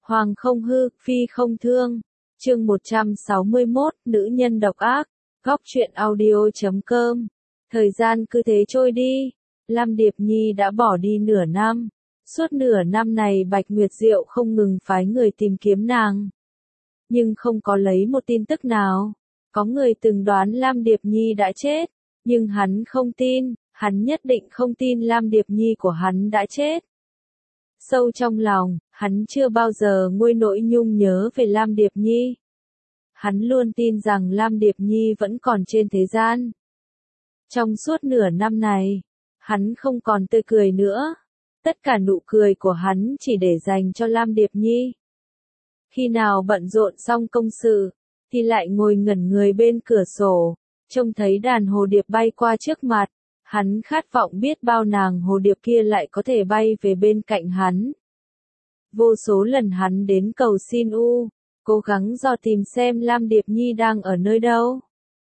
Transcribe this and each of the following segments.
Hoàng không hư, phi không thương. Chương 161, nữ nhân độc ác. Góc truyện audio.com. Thời gian cứ thế trôi đi. Lam Điệp Nhi đã bỏ đi nửa năm. Suốt nửa năm này Bạch Nguyệt Diệu không ngừng phái người tìm kiếm nàng. Nhưng không có lấy một tin tức nào. Có người từng đoán Lam Điệp Nhi đã chết. Nhưng hắn không tin, hắn nhất định không tin Lam Điệp Nhi của hắn đã chết. Sâu trong lòng, hắn chưa bao giờ nguôi nỗi nhung nhớ về Lam Điệp Nhi. Hắn luôn tin rằng Lam Điệp Nhi vẫn còn trên thế gian. Trong suốt nửa năm này, hắn không còn tươi cười nữa. Tất cả nụ cười của hắn chỉ để dành cho Lam Điệp Nhi. Khi nào bận rộn xong công sự, thì lại ngồi ngẩn người bên cửa sổ, trông thấy đàn hồ điệp bay qua trước mặt. Hắn khát vọng biết bao nàng hồ điệp kia lại có thể bay về bên cạnh hắn. Vô số lần hắn đến cầu xin cố gắng dò tìm xem Lam Điệp Nhi đang ở nơi đâu.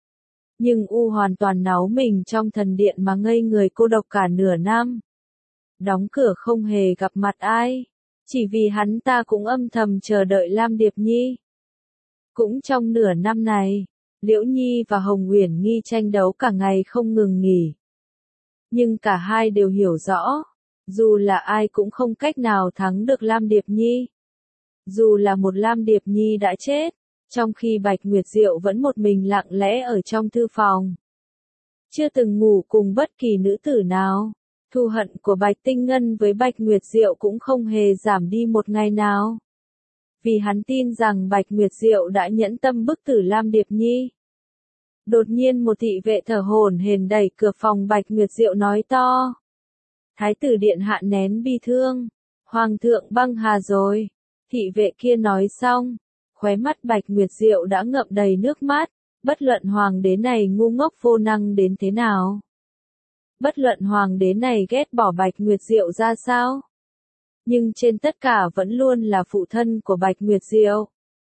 Nhưng hoàn toàn náu mình trong thần điện mà ngây người cô độc cả nửa năm. Đóng cửa không hề gặp mặt ai, chỉ vì hắn ta cũng âm thầm chờ đợi Lam Điệp Nhi. Cũng trong nửa năm này, Liễu Nhi và Hồng Uyển Nghi tranh đấu cả ngày không ngừng nghỉ. Nhưng cả hai đều hiểu rõ, dù là ai cũng không cách nào thắng được Lam Điệp Nhi. Dù là một Lam Điệp Nhi đã chết, trong khi Bạch Nguyệt Diệu vẫn một mình lặng lẽ ở trong thư phòng. Chưa từng ngủ cùng bất kỳ nữ tử nào, thù hận của Bạch Tinh Ngân với Bạch Nguyệt Diệu cũng không hề giảm đi một ngày nào. Vì hắn tin rằng Bạch Nguyệt Diệu đã nhẫn tâm bức tử Lam Điệp Nhi. Đột nhiên một thị vệ thở hổn hển đẩy cửa phòng Bạch Nguyệt Diệu nói to. Thái tử điện hạ nén bi thương. Hoàng thượng băng hà rồi. Thị vệ kia nói xong. Khóe mắt Bạch Nguyệt Diệu đã ngậm đầy nước mắt. Bất luận hoàng đế này ngu ngốc vô năng đến thế nào. Bất luận hoàng đế này ghét bỏ Bạch Nguyệt Diệu ra sao. Nhưng trên tất cả vẫn luôn là phụ thân của Bạch Nguyệt Diệu.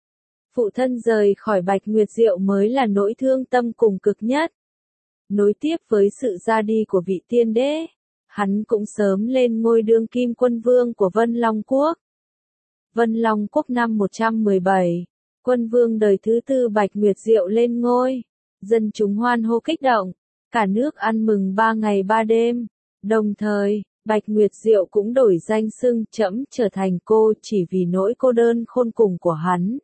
Phụ thân rời khỏi Bạch Nguyệt Diệu mới là nỗi thương tâm cùng cực nhất. Nối tiếp với sự ra đi của vị tiên đế, hắn cũng sớm lên ngôi đương kim quân vương của Vân Long Quốc. Vân Long Quốc năm 117, quân vương đời thứ tư Bạch Nguyệt Diệu lên ngôi, dân chúng hoan hô kích động, cả nước ăn mừng 3 ngày 3 đêm, đồng thời, Bạch Nguyệt Diệu cũng đổi danh xưng trẫm trở thành cô chỉ vì nỗi cô đơn khôn cùng của hắn.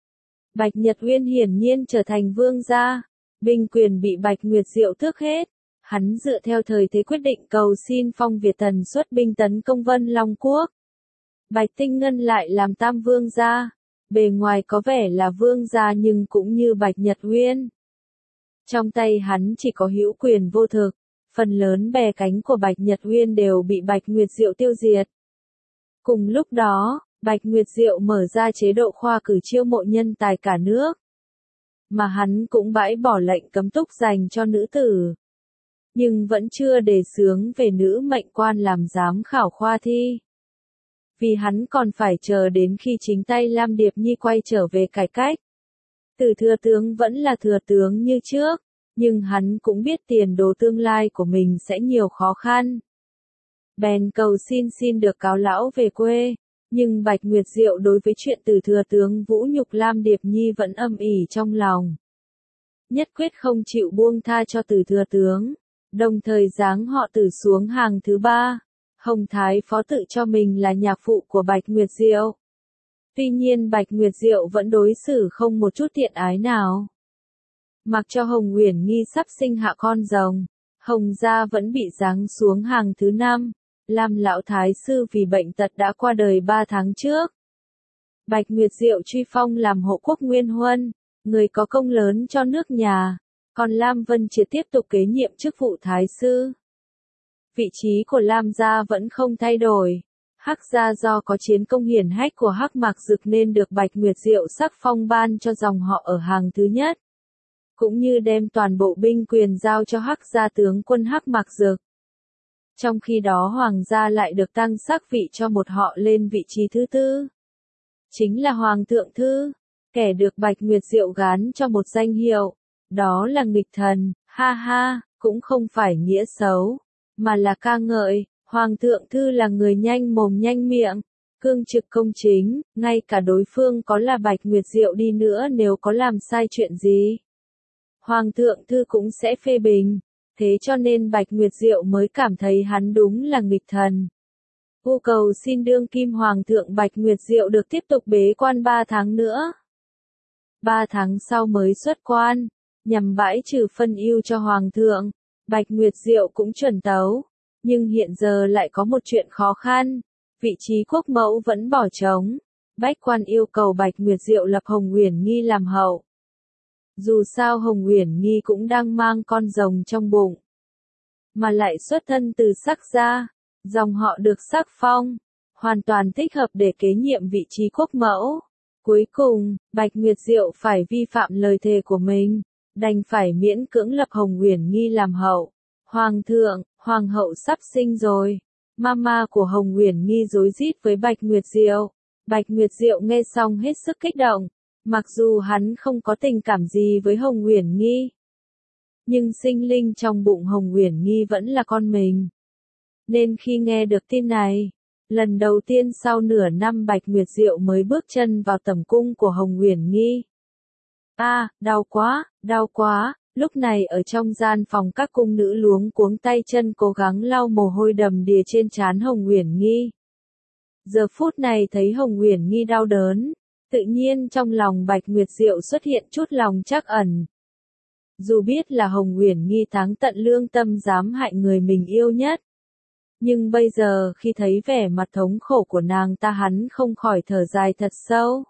Bạch Nhật Uyên hiển nhiên trở thành vương gia, binh quyền bị Bạch Nguyệt Diệu tước hết. Hắn dựa theo thời thế quyết định cầu xin Phong Việt Tần xuất binh tấn công Vân Long Quốc. Bạch Tinh Ngân lại làm tam vương gia, bề ngoài có vẻ là vương gia nhưng cũng như Bạch Nhật Uyên. Trong tay hắn chỉ có hữu quyền vô thực, phần lớn bè cánh của Bạch Nhật Uyên đều bị Bạch Nguyệt Diệu tiêu diệt. Cùng lúc đó, Bạch Nguyệt Diệu mở ra chế độ khoa cử chiêu mộ nhân tài cả nước. Mà hắn cũng bãi bỏ lệnh cấm túc dành cho nữ tử. Nhưng vẫn chưa đề xướng về nữ mệnh quan làm giám khảo khoa thi. Vì hắn còn phải chờ đến khi chính tay Lam Điệp Nhi quay trở về cải cách. Từ thừa tướng vẫn là thừa tướng như trước, nhưng hắn cũng biết tiền đồ tương lai của mình sẽ nhiều khó khăn. Bèn cầu xin được cáo lão về quê. Nhưng Bạch Nguyệt Diệu đối với chuyện từ thừa tướng vũ nhục Lam Điệp Nhi vẫn âm ỉ trong lòng. Nhất quyết không chịu buông tha cho từ thừa tướng, đồng thời giáng họ Tử xuống hàng thứ 3. Hồng Thái phó tự cho mình là nhạc phụ của Bạch Nguyệt Diệu. Tuy nhiên Bạch Nguyệt Diệu vẫn đối xử không một chút thiện ái nào. Mặc cho Hồng Uyển Nghi sắp sinh hạ con rồng, Hồng gia vẫn bị giáng xuống hàng thứ 5. Lam lão thái sư vì bệnh tật đã qua đời 3 tháng trước. Bạch Nguyệt Diệu truy phong làm hộ quốc nguyên huân, người có công lớn cho nước nhà, còn Lam Vân Triệt tiếp tục kế nhiệm chức vụ thái sư. Vị trí của Lam gia vẫn không thay đổi. Hắc gia do có chiến công hiển hách của Hắc Mạc Dực nên được Bạch Nguyệt Diệu sắc phong ban cho dòng họ ở hàng thứ nhất, cũng như đem toàn bộ binh quyền giao cho Hắc gia tướng quân Hắc Mạc Dực. Trong khi đó hoàng gia lại được tăng sắc vị cho một họ lên vị trí thứ 4. Chính là Hoàng thượng Thư, kẻ được Bạch Nguyệt Diệu gán cho một danh hiệu, đó là nghịch thần, ha ha, cũng không phải nghĩa xấu, mà là ca ngợi, Hoàng thượng Thư là người nhanh mồm nhanh miệng, cương trực công chính, ngay cả đối phương có là Bạch Nguyệt Diệu đi nữa nếu có làm sai chuyện gì, Hoàng thượng thư cũng sẽ phê bình, thế cho nên Bạch Nguyệt Diệu mới cảm thấy hắn đúng là nghịch thần. Vu cầu xin đương kim Hoàng thượng Bạch Nguyệt Diệu được tiếp tục bế quan 3 tháng nữa. 3 tháng sau mới xuất quan, nhằm bãi trừ phân ưu cho Hoàng thượng, Bạch Nguyệt Diệu cũng chuẩn tấu. Nhưng hiện giờ lại có một chuyện khó khăn, vị trí quốc mẫu vẫn bỏ trống. Bách quan yêu cầu Bạch Nguyệt Diệu lập Hồng Uyển Nghi làm hậu. Dù sao Hồng Uyển Nghi cũng đang mang con rồng trong bụng, mà lại xuất thân từ Sắc gia, dòng họ được sắc phong, hoàn toàn thích hợp để kế nhiệm vị trí quốc mẫu. Cuối cùng, Bạch Nguyệt Diệu phải vi phạm lời thề của mình, đành phải miễn cưỡng lập Hồng Uyển Nghi làm hậu. Hoàng thượng, hoàng hậu sắp sinh rồi. Mama của Hồng Uyển Nghi rối rít với Bạch Nguyệt Diệu. Bạch Nguyệt Diệu nghe xong hết sức kích động, mặc dù hắn không có tình cảm gì với Hồng Uyển Nghi, nhưng sinh linh trong bụng Hồng Uyển Nghi vẫn là con mình. Nên khi nghe được tin này, lần đầu tiên sau nửa năm Bạch Nguyệt Diệu mới bước chân vào tẩm cung của Hồng Uyển Nghi. Đau quá, đau quá. Lúc này ở trong gian phòng các cung nữ luống cuống tay chân cố gắng lau mồ hôi đầm đìa trên trán Hồng Uyển Nghi. Giờ phút này thấy Hồng Uyển Nghi đau đớn, tự nhiên trong lòng Bạch Nguyệt Diệu xuất hiện chút lòng trắc ẩn. Dù biết là Hồng Uyển Nghi táng tận lương tâm dám hại người mình yêu nhất, nhưng bây giờ khi thấy vẻ mặt thống khổ của nàng ta hắn không khỏi thở dài thật sâu.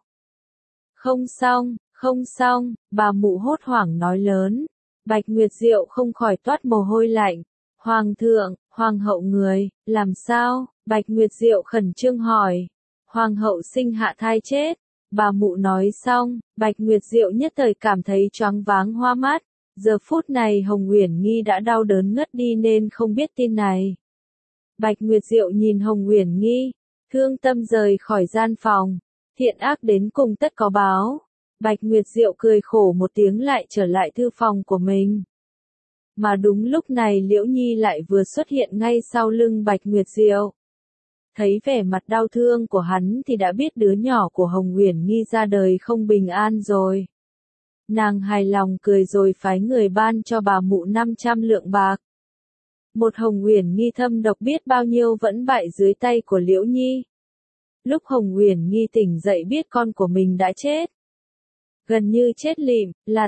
Không xong, bà mụ hốt hoảng nói lớn. Bạch Nguyệt Diệu không khỏi toát mồ hôi lạnh. Hoàng thượng, hoàng hậu người, làm sao? Bạch Nguyệt Diệu khẩn trương hỏi. Hoàng hậu sinh hạ thai chết. Bà mụ nói xong, Bạch Nguyệt Diệu nhất thời cảm thấy choáng váng hoa mắt. Giờ phút này Hồng Uyển Nghi đã đau đớn ngất đi nên không biết tin này. Bạch Nguyệt Diệu nhìn Hồng Uyển Nghi, thương tâm rời khỏi gian phòng. Thiện ác đến cùng tất có báo. Bạch Nguyệt Diệu cười khổ một tiếng lại trở lại thư phòng của mình. Mà đúng lúc này Liễu Nhi lại vừa xuất hiện ngay sau lưng Bạch Nguyệt Diệu. Thấy vẻ mặt đau thương của hắn thì đã biết đứa nhỏ của Hồng Uyển Nghi ra đời không bình an rồi. Nàng hài lòng cười rồi phái người ban cho bà mụ 500 lượng bạc. Một Hồng Uyển Nghi thâm độc biết bao nhiêu vẫn bại dưới tay của Liễu Nhi. Lúc Hồng Uyển Nghi tỉnh dậy biết con của mình đã chết. Gần như chết lịm,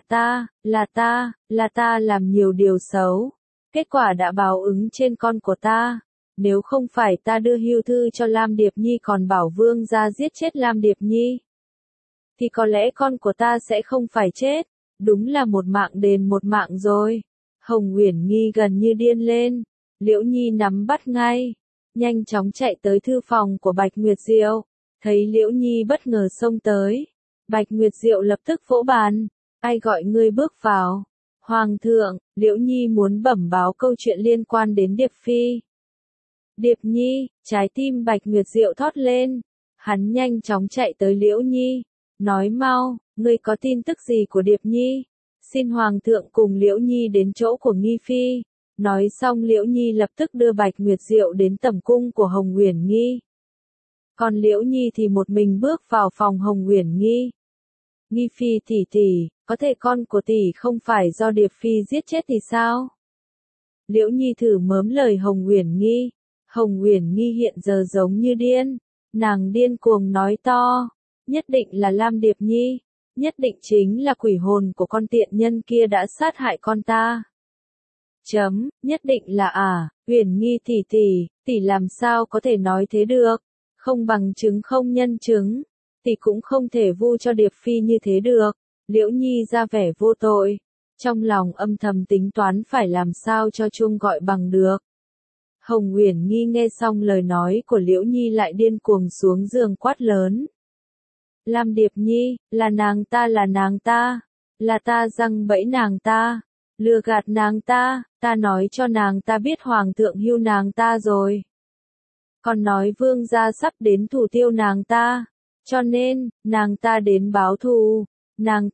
là ta làm nhiều điều xấu. Kết quả đã báo ứng trên con của ta. Nếu không phải ta đưa hưu thư cho Lam Điệp Nhi còn bảo vương gia giết chết Lam Điệp Nhi, thì có lẽ con của ta sẽ không phải chết. Đúng là một mạng đền một mạng rồi. Hồng Uyển Nghi gần như điên lên. Liễu Nhi nắm bắt ngay, nhanh chóng chạy tới thư phòng của Bạch Nguyệt Diệu. Thấy Liễu Nhi bất ngờ xông tới, Bạch Nguyệt Diệu lập tức vỗ bàn. Ai gọi ngươi bước vào? Hoàng thượng, Liễu Nhi muốn bẩm báo câu chuyện liên quan đến Điệp Phi. Điệp Nhi, trái tim Bạch Nguyệt Diệu thót lên. Hắn nhanh chóng chạy tới Liễu Nhi. Nói mau, ngươi có tin tức gì của Điệp Nhi? Xin Hoàng thượng cùng Liễu Nhi đến chỗ của Nghi Phi. Nói xong Liễu Nhi lập tức đưa Bạch Nguyệt Diệu đến tẩm cung của Hồng Uyển Nghi. Còn Liễu Nhi thì một mình bước vào phòng Hồng Uyển Nghi. Nghi Phi tỷ, có thể con của tỷ không phải do Điệp Phi giết chết thì sao? Liễu Nhi thử mớm lời Hồng Uyển Nghi. Hồng Uyển Nghi hiện giờ giống như điên. Nàng điên cuồng nói to. Nhất định là Lam Điệp Nhi. Nhất định chính là quỷ hồn của con tiện nhân kia đã sát hại con ta. Nhất định là Uyển Nghi tỷ làm sao có thể nói thế được? Không bằng chứng không nhân chứng, tỷ cũng không thể vu cho Điệp Phi như thế được. Liễu Nhi ra vẻ vô tội, trong lòng âm thầm tính toán phải làm sao cho chuông gọi bằng được. Hồng Uyển Nghi nghe xong lời nói của Liễu Nhi lại điên cuồng xuống giường quát lớn. Lam Điệp Nhi, là nàng ta, là ta giăng bẫy nàng ta, lừa gạt nàng ta nói cho nàng ta biết hoàng thượng hưu nàng ta rồi. Còn nói vương gia sắp đến thủ tiêu nàng ta, cho nên, nàng ta đến báo thù, nàng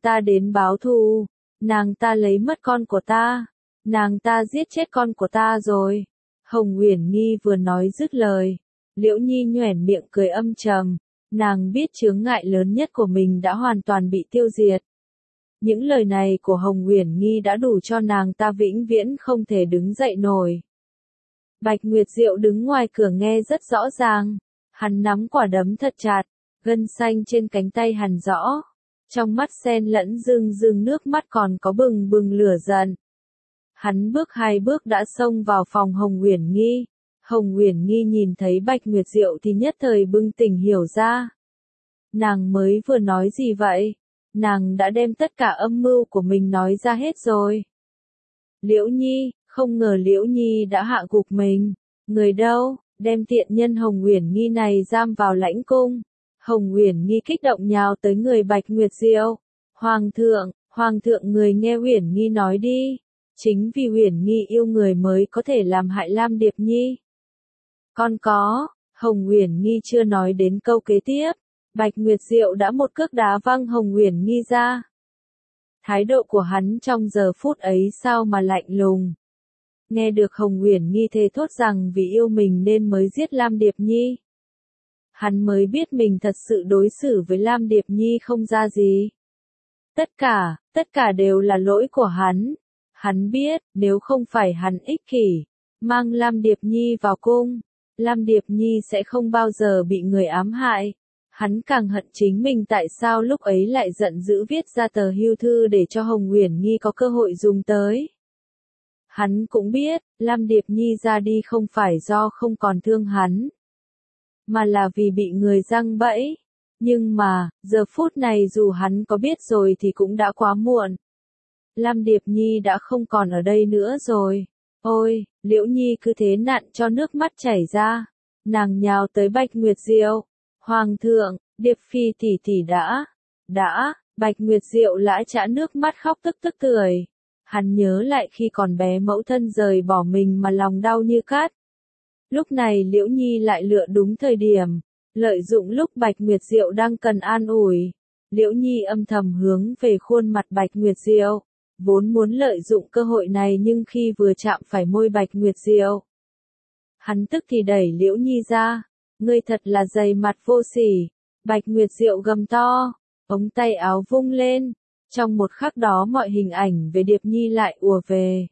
ta lấy mất con của ta, nàng ta giết chết con của ta rồi. Hồng Uyển Nghi vừa nói dứt lời, Liễu Nhi nhoẻn miệng cười âm trầm, nàng biết chướng ngại lớn nhất của mình đã hoàn toàn bị tiêu diệt. Những lời này của Hồng Uyển Nghi đã đủ cho nàng ta vĩnh viễn không thể đứng dậy nổi. Bạch Nguyệt Diệu đứng ngoài cửa nghe rất rõ ràng, hắn nắm quả đấm thật chặt, gân xanh trên cánh tay hằn rõ, trong mắt xen lẫn rưng rưng nước mắt còn có bừng bừng lửa giận. Hắn bước 2 bước đã xông vào phòng Hồng Uyển Nghi. Hồng Uyển Nghi nhìn thấy Bạch Nguyệt Diệu thì nhất thời bừng tỉnh hiểu ra. Nàng mới vừa nói gì vậy? Nàng đã đem tất cả âm mưu của mình nói ra hết rồi. Liễu Nhi, không ngờ Liễu Nhi đã hạ gục mình. Người đâu, đem tiện nhân Hồng Uyển Nghi này giam vào lãnh cung. Hồng Uyển Nghi kích động nhào tới người Bạch Nguyệt Diệu. Hoàng thượng người nghe Uyển Nghi nói đi. Chính vì Uyển Nghi yêu người mới có thể làm hại Lam Điệp Nhi. Con có, Hồng Uyển Nghi chưa nói đến câu kế tiếp, Bạch Nguyệt Diệu đã một cước đá văng Hồng Uyển Nghi ra. Thái độ của hắn trong giờ phút ấy sao mà lạnh lùng. Nghe được Hồng Uyển Nghi thề thốt rằng vì yêu mình nên mới giết Lam Điệp Nhi. Hắn mới biết mình thật sự đối xử với Lam Điệp Nhi không ra gì. Tất cả đều là lỗi của hắn. Hắn biết, nếu không phải hắn ích kỷ, mang Lam Điệp Nhi vào cung, Lam Điệp Nhi sẽ không bao giờ bị người ám hại. Hắn càng hận chính mình tại sao lúc ấy lại giận dữ viết ra tờ hưu thư để cho Hồng Uyển Nghi có cơ hội dùng tới. Hắn cũng biết, Lam Điệp Nhi ra đi không phải do không còn thương hắn, mà là vì bị người giăng bẫy. Nhưng mà, giờ phút này dù hắn có biết rồi thì cũng đã quá muộn. Lam Điệp Nhi đã không còn ở đây nữa rồi. Ôi, Liễu Nhi cứ thế nặn cho nước mắt chảy ra. Nàng nhào tới Bạch Nguyệt Diệu. Hoàng thượng, Điệp Phi tỷ tỷ đã, Bạch Nguyệt Diệu lã chã nước mắt khóc tức tưởi. Hắn nhớ lại khi còn bé mẫu thân rời bỏ mình mà lòng đau như cắt. Lúc này Liễu Nhi lại lựa đúng thời điểm, lợi dụng lúc Bạch Nguyệt Diệu đang cần an ủi. Liễu Nhi âm thầm hướng về khuôn mặt Bạch Nguyệt Diệu, vốn muốn lợi dụng cơ hội này nhưng khi vừa chạm phải môi Bạch Nguyệt Diệu, hắn tức thì đẩy Liễu Nhi ra. Ngươi thật là dày mặt vô sỉ. Bạch Nguyệt Diệu gầm to, ống tay áo vung lên. Trong một khắc đó mọi hình ảnh về Điệp Nhi lại ùa về.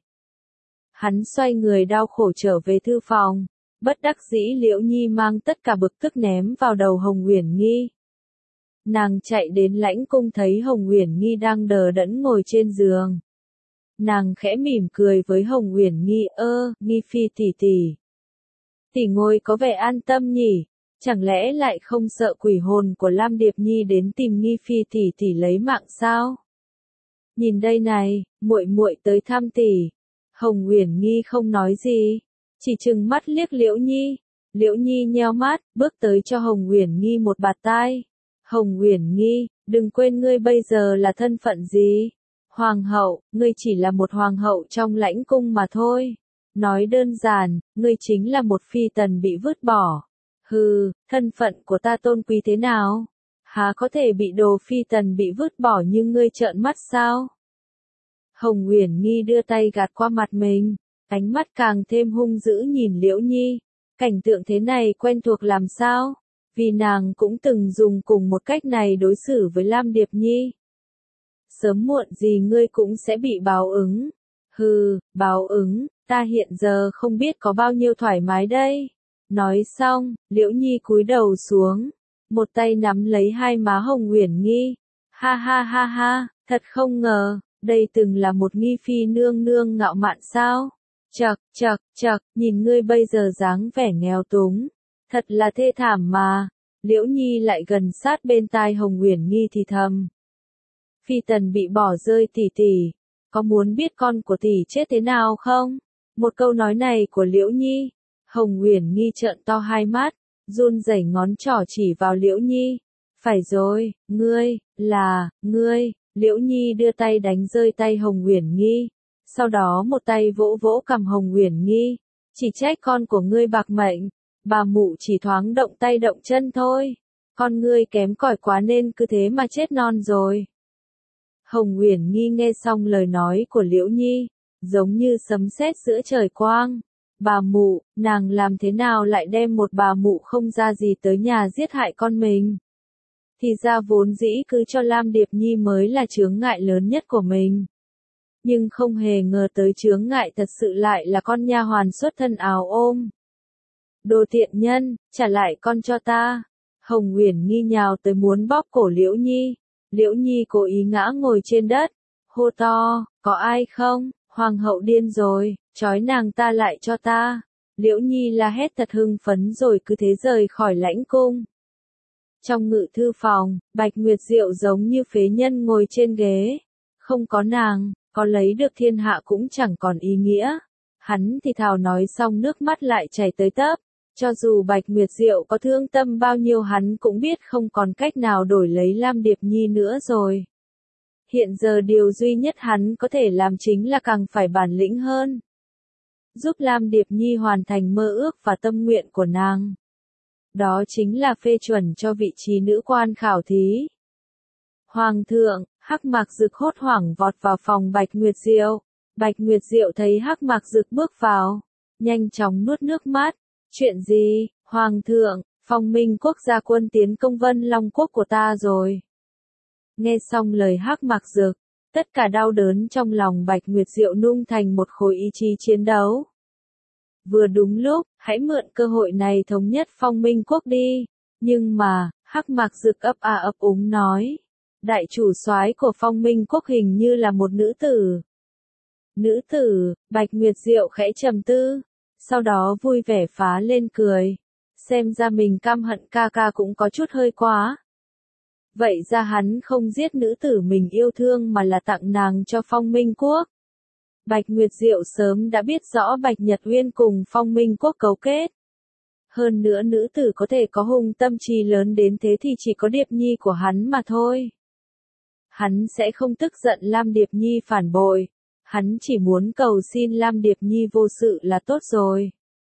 Hắn xoay người đau khổ trở về thư phòng. Bất đắc dĩ Liễu Nhi mang tất cả bực tức ném vào đầu Hồng Uyển Nghi. Nàng chạy đến lãnh cung thấy Hồng Uyển Nghi đang đờ đẫn ngồi trên giường. Nàng khẽ mỉm cười với Hồng Uyển Nghi, Nghi Phi tỷ tỷ. Tỷ ngồi có vẻ an tâm nhỉ, chẳng lẽ lại không sợ quỷ hồn của Lam Điệp Nhi đến tìm Nghi Phi tỷ tỷ lấy mạng sao? Nhìn đây này, muội muội tới thăm tỷ. Hồng Uyển Nghi không nói gì, chỉ trừng mắt liếc Liễu Nhi. Liễu Nhi nheo mắt, bước tới cho Hồng Uyển Nghi một bạt tai. Hồng Uyển Nghi, đừng quên ngươi bây giờ là thân phận gì? Hoàng hậu, ngươi chỉ là một hoàng hậu trong lãnh cung mà thôi. Nói đơn giản, ngươi chính là một phi tần bị vứt bỏ. Hừ, thân phận của ta tôn quý thế nào? Há có thể bị đồ phi tần bị vứt bỏ như ngươi trợn mắt sao? Hồng Uyển Nghi đưa tay gạt qua mặt mình, ánh mắt càng thêm hung dữ nhìn Liễu Nhi. Cảnh tượng thế này quen thuộc làm sao? Vì nàng cũng từng dùng cùng một cách này đối xử với Lam Điệp Nhi. Sớm muộn gì ngươi cũng sẽ bị báo ứng. Hừ, báo ứng, ta hiện giờ không biết có bao nhiêu thoải mái đây. Nói xong, Liễu Nhi cúi đầu xuống, một tay nắm lấy hai má Hồng Uyển Nghi. Ha ha ha ha, thật không ngờ, đây từng là một Nghi Phi nương nương ngạo mạn sao? Chậc, nhìn ngươi bây giờ dáng vẻ nghèo túng, thật là thê thảm mà. Liễu Nhi lại gần sát bên tai Hồng Uyển Nghi thì thầm. Phi tần bị bỏ rơi tỷ tỷ, có muốn biết con của tỷ chết thế nào không? Một câu nói này của Liễu Nhi, Hồng Uyển Nghi trợn to hai mắt, run rẩy ngón trỏ chỉ vào Liễu Nhi. Phải rồi, ngươi, Liễu Nhi đưa tay đánh rơi tay Hồng Uyển Nghi, sau đó một tay vỗ vỗ cằm Hồng Uyển Nghi, chỉ trách con của ngươi bạc mệnh, bà mụ chỉ thoáng động tay động chân thôi, con ngươi kém cỏi quá nên cứ thế mà chết non rồi. Hồng Uyển Nghi nghe xong lời nói của Liễu Nhi, giống như sấm sét giữa trời quang, Bà mụ, nàng làm thế nào lại đem một bà mụ không ra gì tới nhà giết hại con mình? Thì ra vốn dĩ cứ cho Lam Điệp Nhi mới là chướng ngại lớn nhất của mình. Nhưng không hề ngờ tới chướng ngại thật sự lại là con nha hoàn xuất thân áo ôm. Đồ tiện nhân, trả lại con cho ta. Hồng Uyển Nghi nhào tới muốn bóp cổ Liễu Nhi. Liễu Nhi cố ý ngã ngồi trên đất, hô to, có ai không? Hoàng hậu điên rồi, trói nàng ta lại cho ta. Liễu Nhi la hét thật hưng phấn rồi cứ thế rời khỏi lãnh cung. Trong ngự thư phòng, Bạch Nguyệt Diệu giống như phế nhân ngồi trên ghế. Không có nàng, có lấy được thiên hạ cũng chẳng còn ý nghĩa. Hắn thì thào nói xong nước mắt lại chảy tới tấp. Cho dù Bạch Nguyệt Diệu có thương tâm bao nhiêu hắn cũng biết không còn cách nào đổi lấy Lam Điệp Nhi nữa rồi. Hiện giờ điều duy nhất hắn có thể làm chính là càng phải bản lĩnh hơn. Giúp Lam Điệp Nhi hoàn thành mơ ước và tâm nguyện của nàng. Đó chính là phê chuẩn cho vị trí nữ quan khảo thí. Hoàng thượng, Hắc Mạc Dực hốt hoảng vọt vào phòng Bạch Nguyệt Diệu. Bạch Nguyệt Diệu thấy Hắc Mạc Dực bước vào, nhanh chóng nuốt nước mắt. Chuyện gì, Hoàng thượng, Phong Minh Quốc gia quân tiến công Vân Long Quốc của ta rồi. Nghe xong lời Hắc Mạc Dực, tất cả đau đớn trong lòng Bạch Nguyệt Diệu nung thành một khối ý chí chiến đấu. Vừa đúng lúc, hãy mượn cơ hội này thống nhất Phong Minh Quốc đi. Nhưng mà, Hắc Mạc Dực ấp a ấp úng nói, đại chủ soái của Phong Minh Quốc hình như là một nữ tử. Nữ tử, Bạch Nguyệt Diệu khẽ trầm tư, sau đó vui vẻ phá lên cười. Xem ra mình căm hận ca ca cũng có chút hơi quá. Vậy ra hắn không giết nữ tử mình yêu thương mà là tặng nàng cho Phong Minh Quốc. Bạch Nguyệt Diệu sớm đã biết rõ Bạch Nhật Uyên cùng Phong Minh Quốc cấu kết. Hơn nữa nữ tử có thể có hung tâm trí lớn đến thế thì chỉ có Điệp Nhi của hắn mà thôi. Hắn sẽ không tức giận Lam Điệp Nhi phản bội. Hắn chỉ muốn cầu xin Lam Điệp Nhi vô sự là tốt rồi.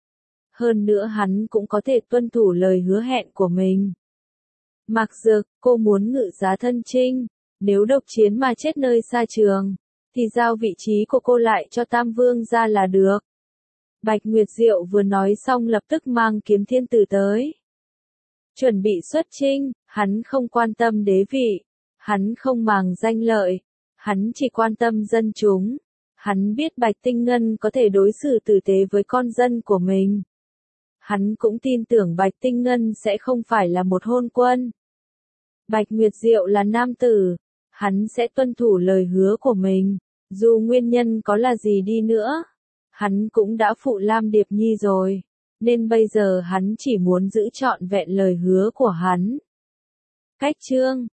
Hơn nữa hắn cũng có thể tuân thủ lời hứa hẹn của mình. Mạc Dực, cô muốn ngự giá thân chinh. Nếu độc chiến mà chết nơi xa trường, thì giao vị trí của cô lại cho Tam Vương ra là được. Bạch Nguyệt Diệu vừa nói xong lập tức mang Kiếm Thiên Tử tới. Chuẩn bị xuất chinh, hắn không quan tâm đế vị. Hắn không màng danh lợi. Hắn chỉ quan tâm dân chúng. Hắn biết Bạch Tinh Ngân có thể đối xử tử tế với con dân của mình. Hắn cũng tin tưởng Bạch Tinh Ngân sẽ không phải là một hôn quân. Bạch Nguyệt Diệu là nam tử. Hắn sẽ tuân thủ lời hứa của mình. Dù nguyên nhân có là gì đi nữa. Hắn cũng đã phụ Lam Điệp Nhi rồi. Nên bây giờ hắn chỉ muốn giữ trọn vẹn lời hứa của hắn. Cách chương